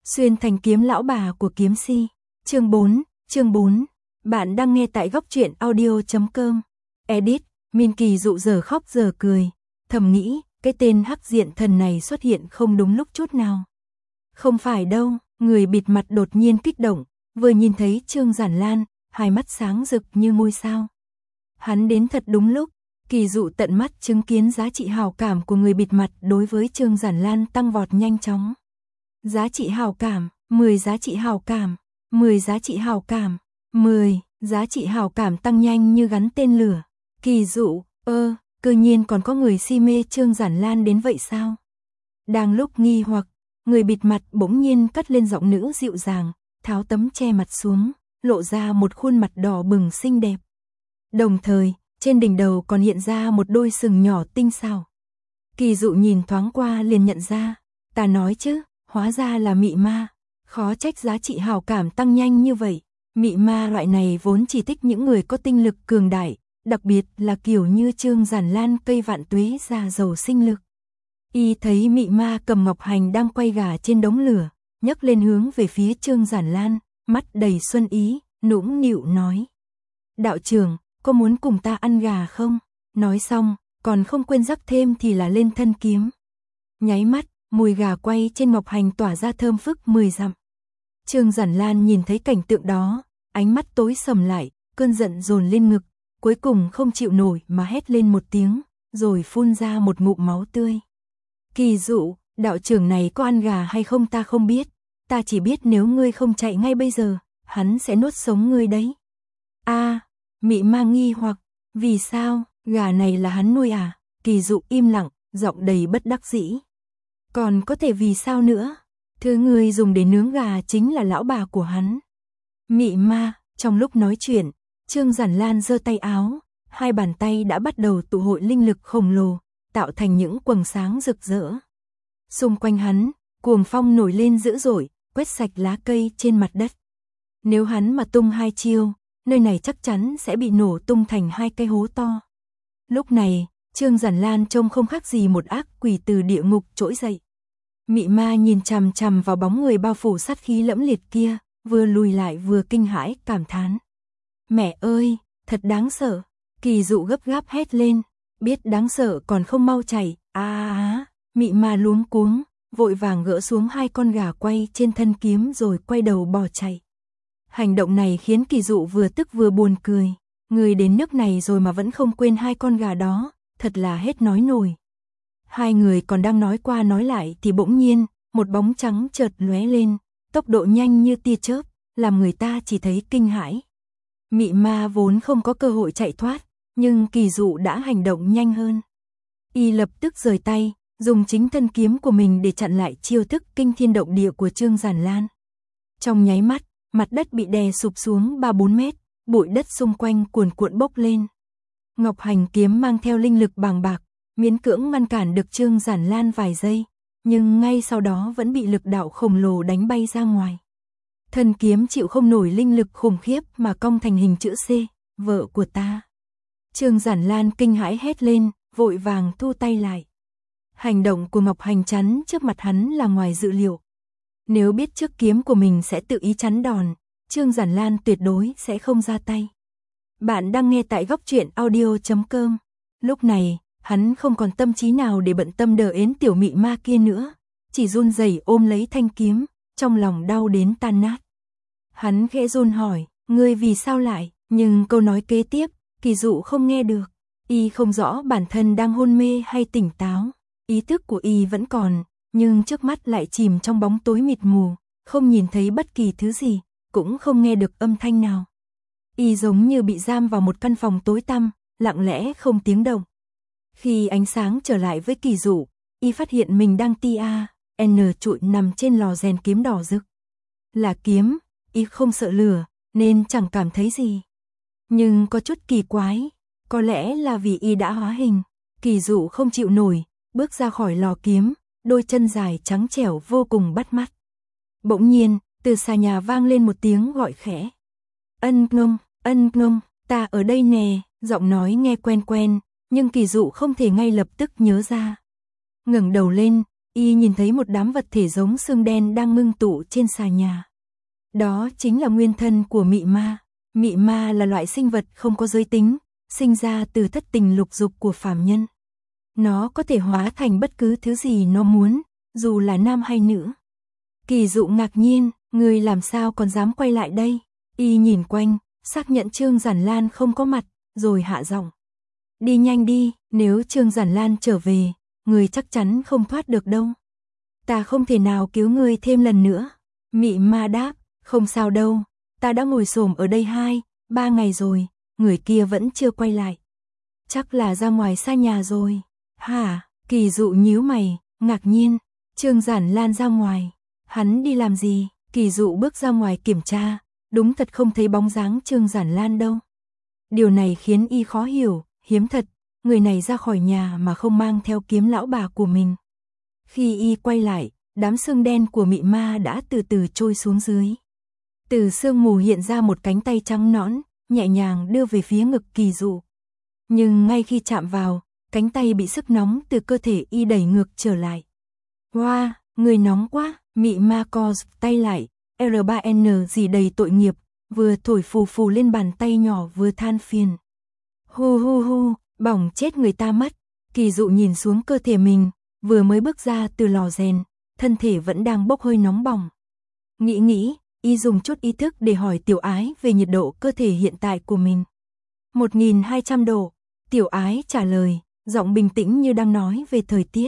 Xuyên thành kiếm lão bà của kiếm si. Chương 4. Bạn đang nghe tại góc truyện audio.com. Edit, Min Kỳ dụ giờ khóc giờ cười, thầm nghĩ, cái tên hắc diện thần này xuất hiện không đúng lúc chút nào. Không phải đâu, người bịt mặt đột nhiên kích động, vừa nhìn thấy Trương Giản Lan, hai mắt sáng rực như ngôi sao. Hắn đến thật đúng lúc, Kỳ dụ tận mắt chứng kiến giá trị hào cảm của người bịt mặt đối với Trương Giản Lan tăng vọt nhanh chóng. Giá trị hào cảm, 10 giá trị hào cảm, 10 giá trị hào cảm, 10 giá trị hào cảm tăng nhanh như gắn tên lửa. Kỳ dụ, cơ nhiên còn có người si mê Trương Giản Lan đến vậy sao? Đang lúc nghi hoặc, người bịt mặt bỗng nhiên cất lên giọng nữ dịu dàng, tháo tấm che mặt xuống, lộ ra một khuôn mặt đỏ bừng xinh đẹp. Đồng thời, trên đỉnh đầu còn hiện ra một đôi sừng nhỏ tinh xảo. Kỳ dụ nhìn thoáng qua liền nhận ra, ta nói chứ, hóa ra là mị ma, khó trách giá trị hào cảm tăng nhanh như vậy. Mị ma loại này vốn chỉ thích những người có tinh lực cường đại, đặc biệt là kiểu như Trương Giản Lan cây vạn tuế già giàu sinh lực. Y thấy mị ma cầm ngọc hành đang quay gà trên đống lửa, nhấc lên hướng về phía Trương Giản Lan, mắt đầy xuân ý, nũng nịu nói. Đạo trưởng, có muốn cùng ta ăn gà không? Nói xong, còn không quên rắc thêm thì là lên thân kiếm. Nháy mắt, mùi gà quay trên ngọc hành tỏa ra thơm phức 10 dặm. Trương Giản Lan nhìn thấy cảnh tượng đó, ánh mắt tối sầm lại, cơn giận dồn lên ngực, cuối cùng không chịu nổi mà hét lên một tiếng, rồi phun ra một ngụm máu tươi. Kỳ dụ, đạo trưởng này có ăn gà hay không ta không biết, ta chỉ biết nếu ngươi không chạy ngay bây giờ, hắn sẽ nuốt sống ngươi đấy. Mị ma nghi hoặc, vì sao, gà này là hắn nuôi à? Kỳ dụ im lặng, giọng đầy bất đắc dĩ. Còn có thể vì sao nữa? Thứ ngươi dùng để nướng gà chính là lão bà của hắn. Mị ma, trong lúc nói chuyện, Trương Giản Lan giơ tay áo, hai bàn tay đã bắt đầu tụ hội linh lực khổng lồ, tạo thành những quầng sáng rực rỡ. Xung quanh hắn, cuồng phong nổi lên dữ dội, quét sạch lá cây trên mặt đất. Nếu hắn mà tung hai chiêu, nơi này chắc chắn sẽ bị nổ tung thành hai cái hố to. Lúc này, Trương Giản Lan trông không khác gì một ác quỷ từ địa ngục trỗi dậy. Mị ma nhìn chằm chằm vào bóng người bao phủ sát khí lẫm liệt kia, vừa lùi lại vừa kinh hãi cảm thán. Mẹ ơi, thật đáng sợ. Kỳ dụ gấp gáp hét lên, biết đáng sợ còn không mau chạy. Mị ma luống cuống, vội vàng gỡ xuống hai con gà quay trên thân kiếm rồi quay đầu bỏ chạy. Hành động này khiến Kỳ dụ vừa tức vừa buồn cười. Người đến nước này rồi mà vẫn không quên hai con gà đó, thật là hết nói nổi. Hai người còn đang nói qua nói lại thì bỗng nhiên, một bóng trắng chợt lóe lên, tốc độ nhanh như tia chớp, làm người ta chỉ thấy kinh hãi. Mị ma vốn không có cơ hội chạy thoát, nhưng Kỳ dụ đã hành động nhanh hơn. Y lập tức rời tay, dùng chính thân kiếm của mình để chặn lại chiêu thức kinh thiên động địa của Trương Giản Lan. Trong nháy mắt, mặt đất bị đè sụp xuống 3-4 mét, bụi đất xung quanh cuồn cuộn bốc lên. Ngọc hành kiếm mang theo linh lực bàng bạc, miễn cưỡng ngăn cản được Trương Giản Lan vài giây, nhưng ngay sau đó vẫn bị lực đạo khổng lồ đánh bay ra ngoài. Thân kiếm chịu không nổi linh lực khủng khiếp mà cong thành hình chữ C, vợ của ta. Trương Giản Lan kinh hãi hét lên, vội vàng thu tay lại. Hành động của Ngọc hành chắn trước mặt hắn là ngoài dự liệu. Nếu biết trước kiếm của mình sẽ tự ý chắn đòn, Trương Giản Lan tuyệt đối sẽ không ra tay. Bạn đang nghe tại góc truyện audio.com. Lúc này, hắn không còn tâm trí nào để bận tâm đờ ến tiểu mị ma kia nữa, chỉ run rẩy ôm lấy thanh kiếm, trong lòng đau đến tan nát. Hắn khẽ run hỏi, ngươi vì sao lại, nhưng câu nói kế tiếp, Kỳ dụ không nghe được. Y không rõ bản thân đang hôn mê hay tỉnh táo, ý thức của Y vẫn còn, nhưng trước mắt lại chìm trong bóng tối mịt mù, không nhìn thấy bất kỳ thứ gì, cũng không nghe được âm thanh nào. Y giống như bị giam vào một căn phòng tối tăm, lặng lẽ không tiếng động. Khi ánh sáng trở lại với Kỳ dụ, Y phát hiện mình đang trụi nằm trên lò rèn kiếm đỏ rực. Là kiếm, Y không sợ lửa, nên chẳng cảm thấy gì. Nhưng có chút kỳ quái, có lẽ là vì Y đã hóa hình. Kỳ dụ không chịu nổi, bước ra khỏi lò kiếm, đôi chân dài trắng trẻo vô cùng bắt mắt. Bỗng nhiên, từ xa nhà vang lên một tiếng gọi khẽ. Ân ngông, ta ở đây nè, giọng nói nghe quen quen, nhưng Kỳ dụ không thể ngay lập tức nhớ ra. Ngẩng đầu lên, Y nhìn thấy một đám vật thể giống xương đen đang ngưng tụ trên xà nhà. Đó chính là nguyên thân của mị ma. Mị ma là loại sinh vật không có giới tính, sinh ra từ thất tình lục dục của phàm nhân. Nó có thể hóa thành bất cứ thứ gì nó muốn, dù là nam hay nữ. Kỳ Dụ ngạc nhiên, người làm sao còn dám quay lại đây? Y nhìn quanh, xác nhận Trương Giản Lan không có mặt, rồi hạ giọng. Đi nhanh đi, nếu Trương Giản Lan trở về, người chắc chắn không thoát được đâu. Ta không thể nào cứu người thêm lần nữa. Mị ma đáp, không sao đâu, ta đã ngồi xổm ở đây 2-3 ngày rồi, người kia vẫn chưa quay lại. Chắc là ra ngoài xa nhà rồi. Hả? Kỳ Dụ nhíu mày, ngạc nhiên. Trương Giản Lan ra ngoài. Hắn đi làm gì? Kỳ Dụ bước ra ngoài kiểm tra, đúng thật không thấy bóng dáng Trương Giản Lan đâu. Điều này khiến y khó hiểu, hiếm thật, người này ra khỏi nhà mà không mang theo kiếm lão bà của mình. Khi y quay lại, đám xương đen của mị ma đã từ từ trôi xuống dưới. Từ sương mù hiện ra một cánh tay trắng nõn, nhẹ nhàng đưa về phía ngực Kỳ Dụ. Nhưng ngay khi chạm vào, cánh tay bị sức nóng từ cơ thể y đẩy ngược trở lại. Wow, người nóng quá, mị ma co tay lại, R3N gì đầy tội nghiệp, vừa thổi phù phù lên bàn tay nhỏ vừa than phiền. Hu hu hu, bỏng chết người ta mất. Kỳ Dụ nhìn xuống cơ thể mình, vừa mới bước ra từ lò rèn, thân thể vẫn đang bốc hơi nóng bỏng. Nghĩ, y dùng chút ý thức để hỏi Tiểu Ái về nhiệt độ cơ thể hiện tại của mình. 1200 độ, Tiểu Ái trả lời, giọng bình tĩnh như đang nói về thời tiết.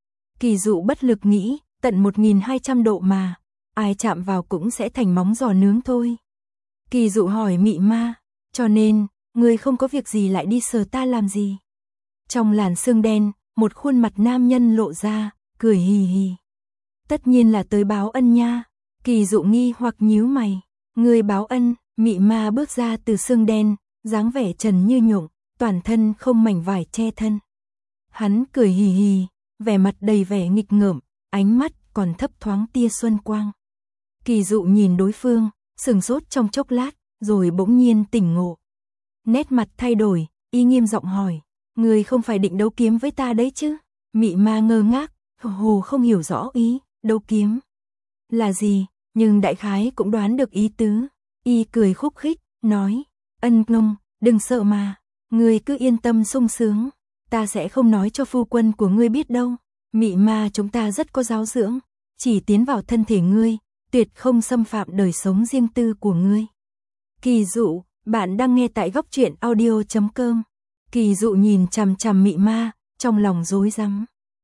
Kỳ Dụ bất lực nghĩ, tận 1200 độ mà, ai chạm vào cũng sẽ thành móng giò nướng thôi. Kỳ Dụ hỏi mị ma, cho nên, người không có việc gì lại đi sờ ta làm gì? Trong làn sương đen, một khuôn mặt nam nhân lộ ra, cười hì hì. Tất nhiên là tới báo ân nha. Kỳ Dụ nghi hoặc nhíu mày. Người báo ân? Mị ma bước ra từ sương đen, dáng vẻ trần như nhộng, toàn thân không mảnh vải che thân. Hắn cười hì hì, vẻ mặt đầy vẻ nghịch ngợm, ánh mắt còn thấp thoáng tia xuân quang. Kỳ Dụ nhìn đối phương, sửng sốt trong chốc lát, rồi bỗng nhiên tỉnh ngộ. Nét mặt thay đổi, y nghiêm giọng hỏi, người không phải định đấu kiếm với ta đấy chứ? Mị ma ngơ ngác, hồ không hiểu rõ ý, đấu kiếm là gì, nhưng đại khái cũng đoán được ý tứ. Y cười khúc khích, nói, ân ngông, đừng sợ mà, người cứ yên tâm sung sướng, ta sẽ không nói cho phu quân của ngươi biết đâu. Mị ma chúng ta rất có giáo dưỡng, chỉ tiến vào thân thể ngươi, tuyệt không xâm phạm đời sống riêng tư của ngươi. Kỳ Dụ, bạn đang nghe tại góc truyện audio.com. Kỳ Dụ nhìn chằm chằm mị ma, trong lòng rối rắm.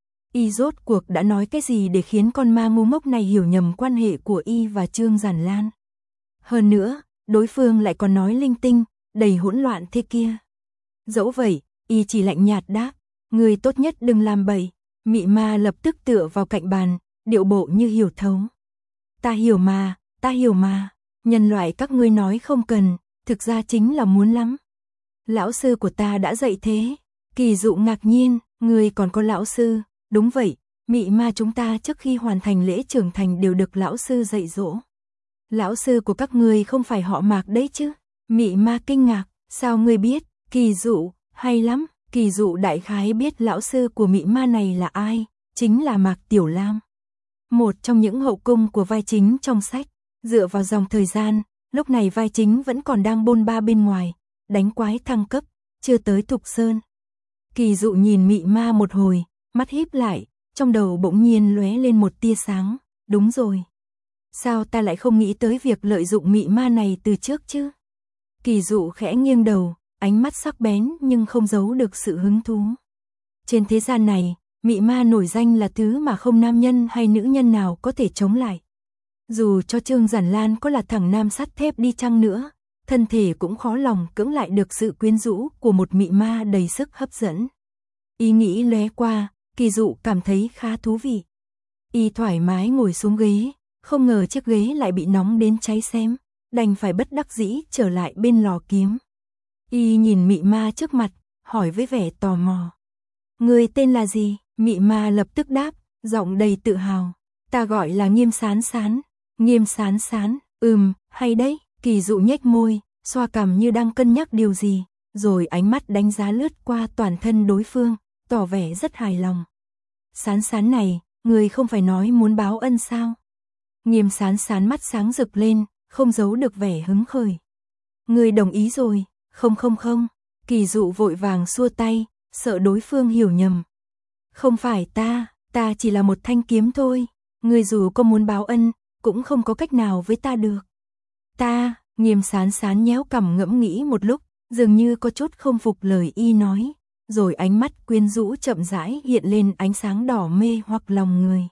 Y rốt cuộc đã nói cái gì để khiến con ma ngu ngốc này hiểu nhầm quan hệ của y và Trương Giản Lan. Hơn nữa, đối phương lại còn nói linh tinh, đầy hỗn loạn thế kia. Dẫu vậy, y chỉ lạnh nhạt đáp, người tốt nhất đừng làm bậy. Mị ma lập tức tựa vào cạnh bàn, điệu bộ như hiểu thấu. Ta hiểu mà, nhân loại các ngươi nói không cần, thực ra chính là muốn lắm. Lão sư của ta đã dạy thế. Kỳ Dụ ngạc nhiên, ngươi còn có lão sư? Đúng vậy, mị ma chúng ta trước khi hoàn thành lễ trưởng thành đều được lão sư dạy dỗ. Lão sư của các ngươi không phải họ Mạc đấy chứ? Mị ma kinh ngạc, sao ngươi biết? Kỳ Dụ, hay lắm. Kỳ Dụ đại khái biết lão sư của mị ma này là ai, chính là Mạc Tiểu Lam. Một trong những hậu cung của vai chính trong sách. Dựa vào dòng thời gian, lúc này vai chính vẫn còn đang bôn ba bên ngoài, đánh quái thăng cấp, chưa tới Thục Sơn. Kỳ Dụ nhìn mị ma một hồi, mắt híp lại, trong đầu bỗng nhiên lóe lên một tia sáng, đúng rồi. Sao ta lại không nghĩ tới việc lợi dụng mị ma này từ trước chứ? Kỳ Dụ khẽ nghiêng đầu, ánh mắt sắc bén nhưng không giấu được sự hứng thú. Trên thế gian này, mị ma nổi danh là thứ mà không nam nhân hay nữ nhân nào có thể chống lại. Dù cho Trương Giản Lan có là thằng nam sắt thép đi chăng nữa, thân thể cũng khó lòng cưỡng lại được sự quyến rũ của một mị ma đầy sức hấp dẫn. Ý nghĩ lóe qua, Kỳ Dụ cảm thấy khá thú vị. Y thoải mái ngồi xuống ghế, không ngờ chiếc ghế lại bị nóng đến cháy xém, đành phải bất đắc dĩ trở lại bên lò kiếm. Y nhìn mị ma trước mặt, hỏi với vẻ tò mò. Người tên là gì? Mị ma lập tức đáp, giọng đầy tự hào. Ta gọi là Nghiêm Sán Sán. Nghiêm Sán Sán, hay đấy. Kỳ Dụ nhếch môi, xoa cằm như đang cân nhắc điều gì, rồi ánh mắt đánh giá lướt qua toàn thân đối phương, tỏ vẻ rất hài lòng. Sán Sán này, người không phải nói muốn báo ân sao? Nghiêm Sán Sán mắt sáng rực lên, không giấu được vẻ hứng khởi. Người đồng ý rồi, không. Kỳ Dụ vội vàng xua tay, sợ đối phương hiểu nhầm. Không phải ta chỉ là một thanh kiếm thôi, người dù có muốn báo ân, cũng không có cách nào với ta được. Nghiêm Sán Sán nhéo cằm ngẫm nghĩ một lúc, dường như có chút không phục lời y nói, rồi ánh mắt quyến rũ chậm rãi hiện lên ánh sáng đỏ mê hoặc lòng người.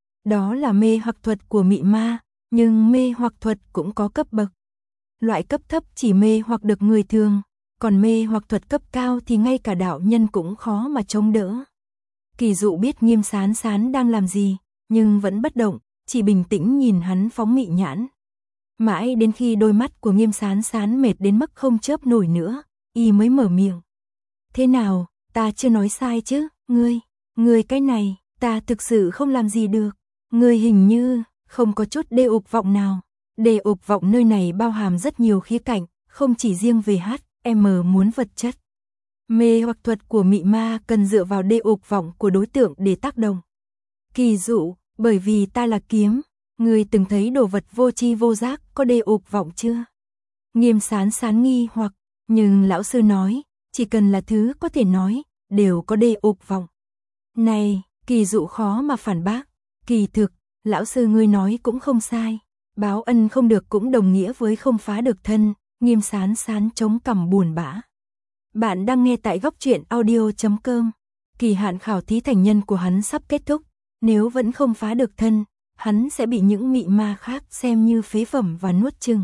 Đó là mê hoặc thuật của mị ma, nhưng mê hoặc thuật cũng có cấp bậc. Loại cấp thấp chỉ mê hoặc được người thường, còn mê hoặc thuật cấp cao thì ngay cả đạo nhân cũng khó mà chống đỡ. Kỳ Dụ biết Nghiêm Sán Sán đang làm gì, nhưng vẫn bất động, chỉ bình tĩnh nhìn hắn phóng mị nhãn. Mãi đến khi đôi mắt của Nghiêm Sán Sán mệt đến mức không chớp nổi nữa, y mới mở miệng. Thế nào, ta chưa nói sai chứ, ngươi cái này, ta thực sự không làm gì được. Ngươi hình như không có chút đê ục vọng nào. Đê ục vọng nơi này bao hàm rất nhiều khía cạnh, không chỉ riêng về muốn vật chất. Mê hoặc thuật của mị ma cần dựa vào đê ục vọng của đối tượng để tác động. Kỳ Dụ, bởi vì ta là kiếm, ngươi từng thấy đồ vật vô tri vô giác có đê ục vọng chưa? Nghiêm Sán Sán nghi hoặc, nhưng lão sư nói, chỉ cần là thứ có thể nói, đều có đê ục vọng. Này, Kỳ Dụ khó mà phản bác, kỳ thực, lão sư ngươi nói cũng không sai, báo ân không được cũng đồng nghĩa với không phá được thân. Nghiêm Sán Sán chống cằm buồn bã. Bạn đang nghe tại góc truyện audio.com. Kỳ hạn khảo thí thành nhân của hắn sắp kết thúc, nếu vẫn không phá được thân, hắn sẽ bị những mị ma khác xem như phế phẩm và nuốt chửng.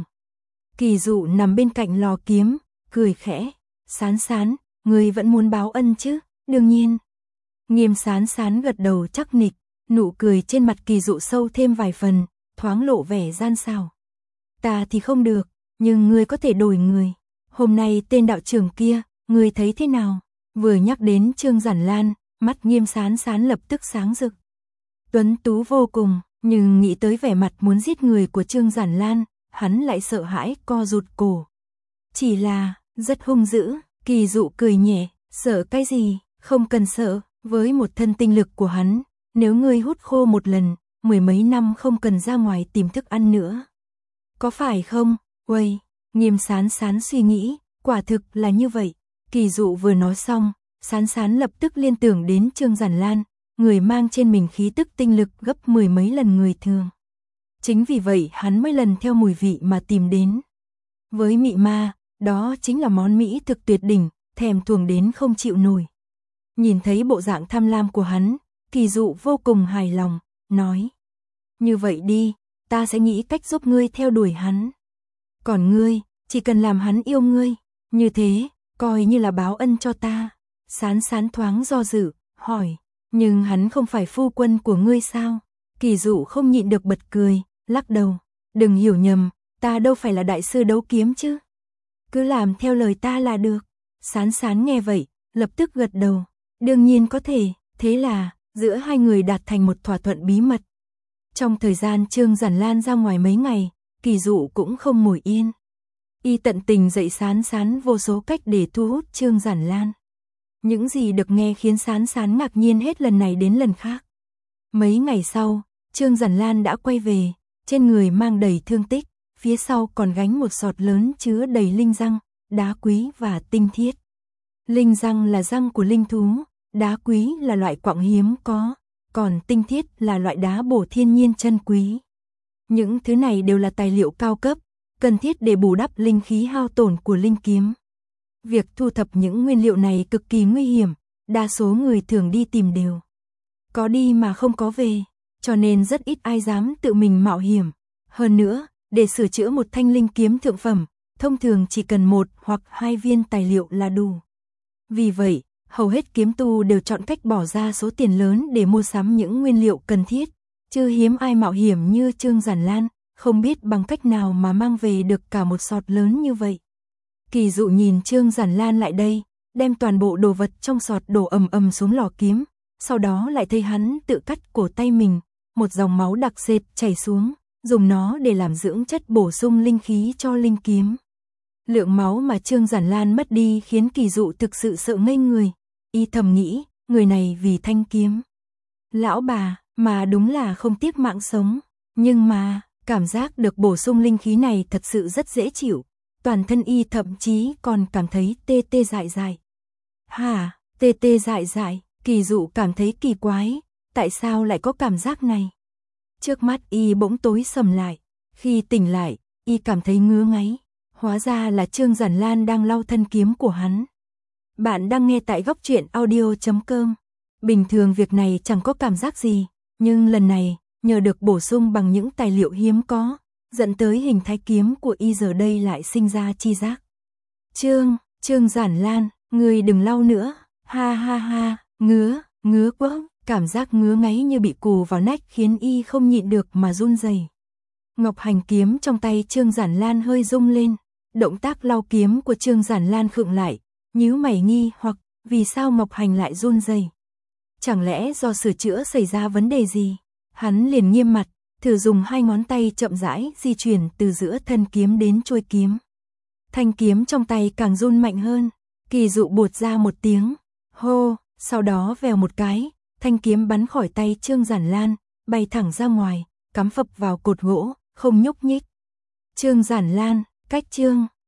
Kỳ Dụ nằm bên cạnh lò kiếm, cười khẽ, Sán Sán, ngươi vẫn muốn báo ân chứ? Đương nhiên. Nghiêm Sán Sán gật đầu chắc nịch, nụ cười trên mặt Kỳ Dụ sâu thêm vài phần, thoáng lộ vẻ gian xảo. Ta thì không được, nhưng ngươi có thể đổi người. Hôm nay tên đạo trưởng kia, ngươi thấy thế nào? Vừa nhắc đến Trương Giản Lan, mắt Nghiêm Sán Sán lập tức sáng rực. Tuấn tú vô cùng, nhưng nghĩ tới vẻ mặt muốn giết người của Trương Giản Lan, hắn lại sợ hãi co rụt cổ. Chỉ là, rất hung dữ. Kỳ Dụ cười nhẹ, sợ cái gì, không cần sợ, với một thân tinh lực của hắn, nếu ngươi hút khô một lần, 10 mấy năm không cần ra ngoài tìm thức ăn nữa. Có phải không? Uầy, Nghiêm Sán Sán suy nghĩ, quả thực là như vậy. Kỳ Dụ vừa nói xong, Sán Sán lập tức liên tưởng đến Trương Giản Lan, người mang trên mình khí tức tinh lực gấp 10 mấy lần người thường. Chính vì vậy hắn mới lần theo mùi vị mà tìm đến. Với mị ma, đó chính là món mỹ thực tuyệt đỉnh, thèm thuồng đến không chịu nổi. Nhìn thấy bộ dạng tham lam của hắn, Kỳ Dụ vô cùng hài lòng, nói. Như vậy đi, ta sẽ nghĩ cách giúp ngươi theo đuổi hắn. Còn ngươi, chỉ cần làm hắn yêu ngươi, như thế, coi như là báo ân cho ta. Sán Sán thoáng do dự, hỏi, nhưng hắn không phải phu quân của ngươi sao? Kỳ Dụ không nhịn được bật cười, lắc đầu, đừng hiểu nhầm, ta đâu phải là đại sư đấu kiếm chứ. Cứ làm theo lời ta là được. Sán Sán nghe vậy, lập tức gật đầu, đương nhiên có thể, thế là, giữa hai người đạt thành một thỏa thuận bí mật. Trong thời gian Trương Giản Lan ra ngoài mấy ngày, Kỳ Dụ cũng không ngồi yên. Y tận tình dạy Sán Sán vô số cách để thu hút Trương Giản Lan. Những gì được nghe khiến Sán Sán ngạc nhiên hết lần này đến lần khác. Mấy ngày sau, Trương Giản Lan đã quay về, trên người mang đầy thương tích, phía sau còn gánh một sọt lớn chứa đầy linh răng, đá quý và tinh thiết. Linh răng là răng của linh thú, đá quý là loại quặng hiếm có, còn tinh thiết là loại đá bổ thiên nhiên chân quý. Những thứ này đều là tài liệu cao cấp, cần thiết để bù đắp linh khí hao tổn của linh kiếm. Việc thu thập những nguyên liệu này cực kỳ nguy hiểm, đa số người thường đi tìm đều có đi mà không có về, cho nên rất ít ai dám tự mình mạo hiểm. Hơn nữa, để sửa chữa một thanh linh kiếm thượng phẩm, thông thường chỉ cần 1 hoặc 2 viên tài liệu là đủ. Vì vậy, hầu hết kiếm tu đều chọn cách bỏ ra số tiền lớn để mua sắm những nguyên liệu cần thiết, chứ hiếm ai mạo hiểm như Trương Giản Lan, không biết bằng cách nào mà mang về được cả một sọt lớn như vậy. Kỳ Dụ nhìn Trương Giản Lan lại đây, đem toàn bộ đồ vật trong sọt đổ ầm ầm xuống lò kiếm, sau đó lại thấy hắn tự cắt cổ tay mình, một dòng máu đặc sệt chảy xuống, dùng nó để làm dưỡng chất bổ sung linh khí cho linh kiếm. Lượng máu mà Trương Giản Lan mất đi khiến Kỳ Dụ thực sự sợ ngây người, y thầm nghĩ, người này vì thanh kiếm. Lão bà, mà đúng là không tiếc mạng sống. Nhưng mà, cảm giác được bổ sung linh khí này thật sự rất dễ chịu. Toàn thân y thậm chí còn cảm thấy tê tê dại dại. Hả, tê tê dại dại, Kỳ Dụ cảm thấy kỳ quái, tại sao lại có cảm giác này? Trước mắt y bỗng tối sầm lại, khi tỉnh lại, y cảm thấy ngứa ngáy, hóa ra là Trương Giản Lan đang lau thân kiếm của hắn. Bạn đang nghe tại góc truyện audio.com. Bình thường việc này chẳng có cảm giác gì, nhưng lần này, nhờ được bổ sung bằng những tài liệu hiếm có, dẫn tới hình thái kiếm của y giờ đây lại sinh ra chi giác. Trương Giản Lan, ngươi đừng lau nữa, ha ha ha, ngứa quá, cảm giác ngứa ngáy như bị cù vào nách khiến y không nhịn được mà run rẩy. Ngọc Hành kiếm trong tay Trương Giản Lan hơi rung lên, động tác lau kiếm của Trương Giản Lan khựng lại, nhíu mày nghi hoặc vì sao Ngọc Hành lại run rẩy? Chẳng lẽ do sửa chữa xảy ra vấn đề gì? Hắn liền nghiêm mặt, thử dùng hai ngón tay chậm rãi di chuyển từ giữa thân kiếm đến chuôi kiếm. Thanh kiếm trong tay càng run mạnh hơn, Kỳ Dụ buột ra một tiếng, hô, sau đó vèo một cái, thanh kiếm bắn khỏi tay Trương Giản Lan, bay thẳng ra ngoài, cắm phập vào cột gỗ, không nhúc nhích. Trương Giản Lan, cách Trương